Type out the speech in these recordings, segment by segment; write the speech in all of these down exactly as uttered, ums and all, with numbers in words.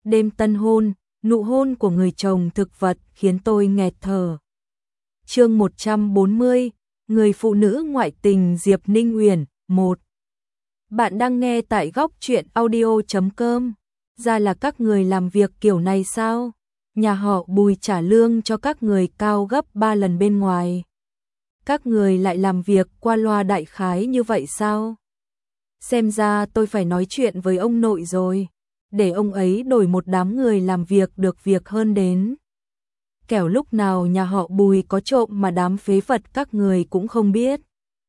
đêm tân hôn, nụ hôn của người chồng thực vật khiến tôi nghẹt thở. Chương một trăm bốn mươi, người phụ nữ ngoại tình Diệp Ninh Uyển, một. Bạn đang nghe tại góc truyện audio chấm com. Ra là các người làm việc kiểu này sao? Nhà họ Bùi trả lương cho các người cao gấp ba lần bên ngoài. Các người lại làm việc qua loa đại khái như vậy sao? Xem ra tôi phải nói chuyện với ông nội rồi, để ông ấy đổi một đám người làm việc được việc hơn đến. Kẻo lúc nào nhà họ Bùi có trộm mà đám phế vật các người cũng không biết.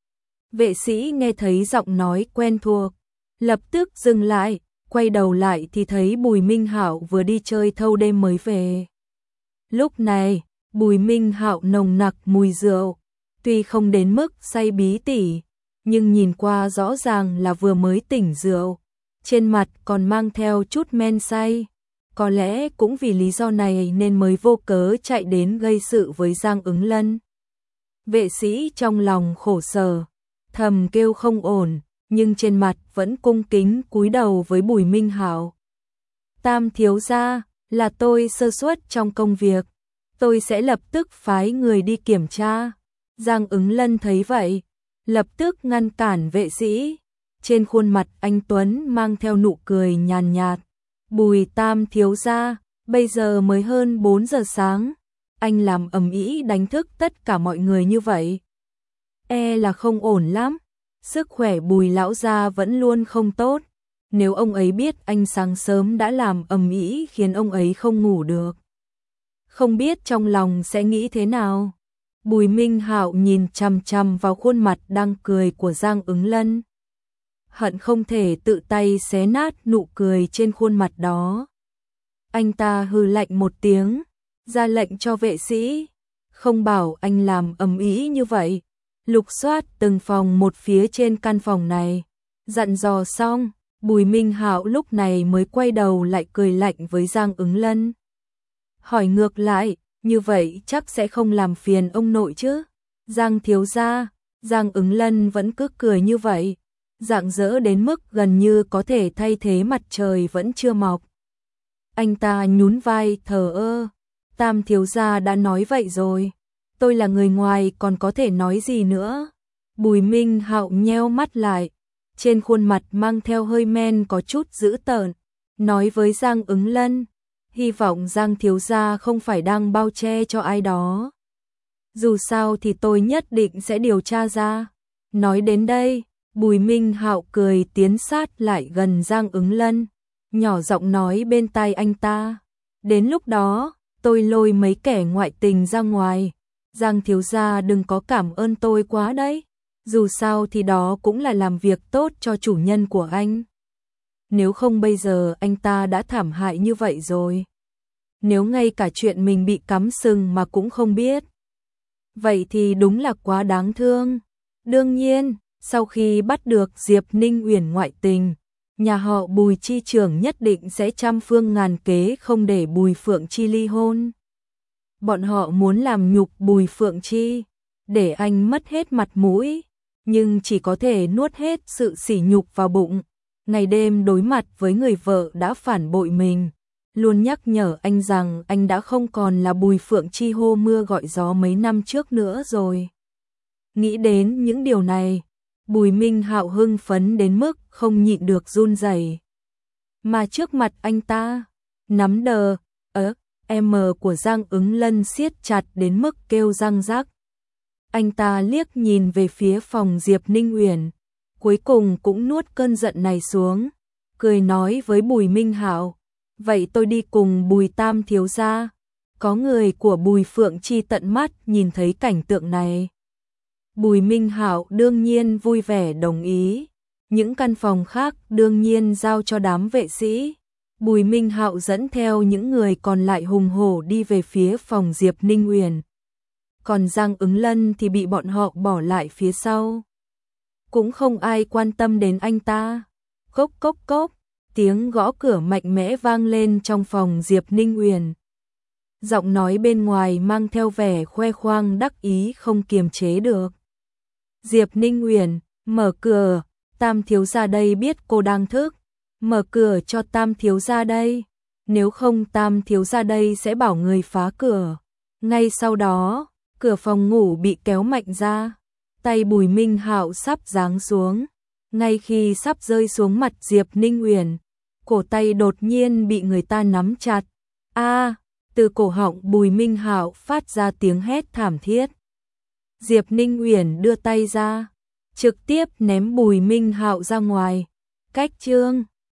Vệ sĩ nghe thấy giọng nói quen thuộc, lập tức dừng lại, quay đầu lại thì thấy Bùi Minh Hạo vừa đi chơi thâu đêm mới về. Lúc này, Bùi Minh Hạo nồng nặc mùi rượu, tuy không đến mức say bí tỉ, nhưng nhìn qua rõ ràng là vừa mới tỉnh rượu, trên mặt còn mang theo chút men say. Có lẽ cũng vì lý do này nên mới vô cớ chạy đến gây sự với Giang Ứng Lân. Vệ sĩ trong lòng khổ sở, thầm kêu không ổn, nhưng trên mặt vẫn cung kính cúi đầu với Bùi Minh Hạo. Tam thiếu gia, là tôi sơ suất trong công việc, tôi sẽ lập tức phái người đi kiểm tra. Giang Ứng Lân thấy vậy, lập tức ngăn cản vệ sĩ. Trên khuôn mặt anh Tuấn mang theo nụ cười nhàn nhạt. Bùi Tam thiếu gia, bây giờ mới hơn bốn giờ sáng, anh làm ầm ĩ đánh thức tất cả mọi người như vậy. E là không ổn lắm, sức khỏe Bùi lão gia vẫn luôn không tốt. Nếu ông ấy biết anh sáng sớm đã làm ầm ĩ khiến ông ấy không ngủ được, không biết trong lòng sẽ nghĩ thế nào. Bùi Minh Hạo nhìn chằm chằm vào khuôn mặt đang cười của Giang Ứng Lân, hận không thể tự tay xé nát nụ cười trên khuôn mặt đó. Anh ta hừ lạnh một tiếng, ra lệnh cho vệ sĩ, không bảo anh làm ầm ĩ như vậy, lục soát từng phòng một phía trên căn phòng này. Dặn dò xong, Bùi Minh Hạo lúc này mới quay đầu lại cười lạnh với Giang Ứng Lân. Hỏi ngược lại, như vậy chắc sẽ không làm phiền ông nội chứ? Giang thiếu gia. Giang Ứng Lân vẫn cứ cười như vậy, rạng rỡ đến mức gần như có thể thay thế mặt trời vẫn chưa mọc. Anh ta nhún vai thờ ơ, Tam thiếu gia đã nói vậy rồi, tôi là người ngoài còn có thể nói gì nữa. Bùi Minh Hạo nheo mắt lại, trên khuôn mặt mang theo hơi men có chút dữ tợn, nói với Giang Ứng Lân, hy vọng Giang thiếu gia không phải đang bao che cho ai đó. Dù sao thì tôi nhất định sẽ điều tra ra. Nói đến đây, Bùi Minh Hạo cười tiến sát lại gần Giang Ứng Lân, nhỏ giọng nói bên tai anh ta, đến lúc đó, tôi lôi mấy kẻ ngoại tình ra ngoài. Giang thiếu gia đừng có cảm ơn tôi quá đấy, dù sao thì đó cũng là làm việc tốt cho chủ nhân của anh. Nếu không bây giờ anh ta đã thảm hại như vậy rồi. Nếu ngay cả chuyện mình bị cắm sừng mà cũng không biết, vậy thì đúng là quá đáng thương. Đương nhiên, sau khi bắt được Diệp Ninh Uyển ngoại tình, nhà họ Bùi chi trưởng nhất định sẽ trăm phương ngàn kế không để Bùi Phượng Chi ly hôn. Bọn họ muốn làm nhục Bùi Phượng Chi, để anh mất hết mặt mũi, nhưng chỉ có thể nuốt hết sự sỉ nhục vào bụng. Ngày đêm đối mặt với người vợ đã phản bội mình, luôn nhắc nhở anh rằng anh đã không còn là Bùi Phượng Chi hô mưa gọi gió mấy năm trước nữa rồi. Nghĩ đến những điều này, Bùi Minh Hạo hưng phấn đến mức không nhịn được run rẩy. Mà trước mặt anh ta, nắm đờ, ớ, em của Giang Ứng Lân siết chặt đến mức kêu răng rắc. Anh ta liếc nhìn về phía phòng Diệp Ninh Uyển, cuối cùng cũng nuốt cơn giận này xuống, cười nói với Bùi Minh Hạo, vậy tôi đi cùng Bùi Tam thiếu gia. Có người của Bùi Phượng Chi tận mắt nhìn thấy cảnh tượng này. Bùi Minh Hạo đương nhiên vui vẻ đồng ý, những căn phòng khác đương nhiên giao cho đám vệ sĩ. Bùi Minh Hạo dẫn theo những người còn lại hùng hổ đi về phía phòng Diệp Ninh Uyển. Còn Giang Ứng Lân thì bị bọn họ bỏ lại phía sau. Cũng không ai quan tâm đến anh ta. Cốc cốc cốc, tiếng gõ cửa mạnh mẽ vang lên trong phòng Diệp Ninh Uyển. Giọng nói bên ngoài mang theo vẻ khoe khoang đắc ý không kiềm chế được. Diệp Ninh Uyển, mở cửa, Tam thiếu gia đây biết cô đang thức, mở cửa cho Tam thiếu gia đây. nếu không Tam thiếu gia đây sẽ bảo người phá cửa. Ngay sau đó, cửa phòng ngủ bị kéo mạnh ra, tay Bùi Minh Hạo sắp giáng xuống. Ngay khi sắp rơi xuống mặt Diệp Ninh Uyển, cổ tay đột nhiên bị người ta nắm chặt. A, từ cổ họng Bùi Minh Hạo phát ra tiếng hét thảm thiết. Diệp Ninh Uyển đưa tay ra, trực tiếp ném Bùi Minh Hạo ra ngoài. Cách chương